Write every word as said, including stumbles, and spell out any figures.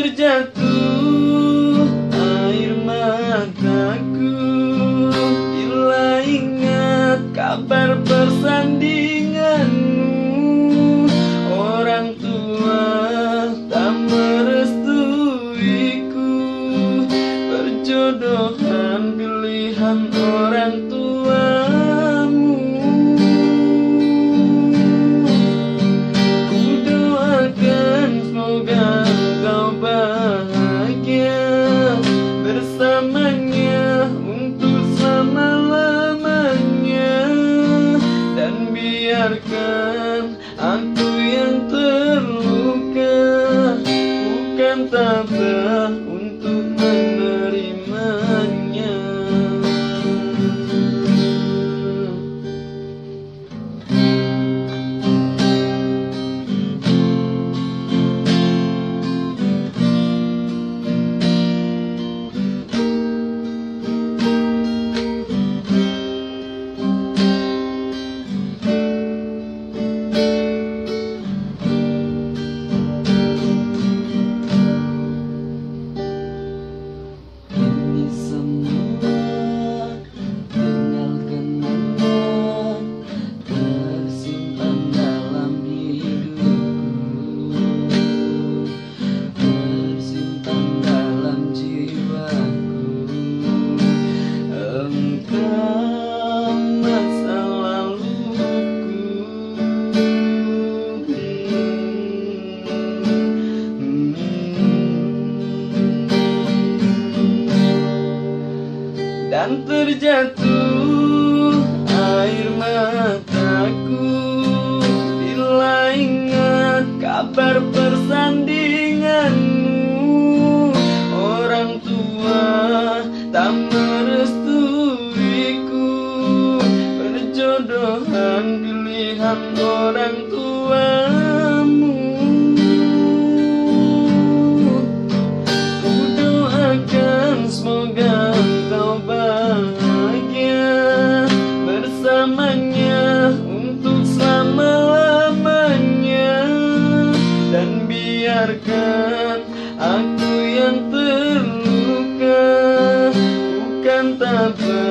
terjatuh air mataku bila ingat kabar persandinganmu. Orang tua tak merestuiku, perjodohan pilihan orang tuamu. Ku doakan semoga kau bahagia bersamanya untuk selama-lamanya, dan biarkan aku yang terluka bukan tabah untuk menerimanya. Dan terjatuh air mataku bila ingat kabar persandinganmu. Orang tua tak merestuiku, perjodohan pilihan orang tuamu. Ku doakan semoga kau bahagia bersamanya untuk selama-lamanya, dan biarkan aku yang terluka bukan tabah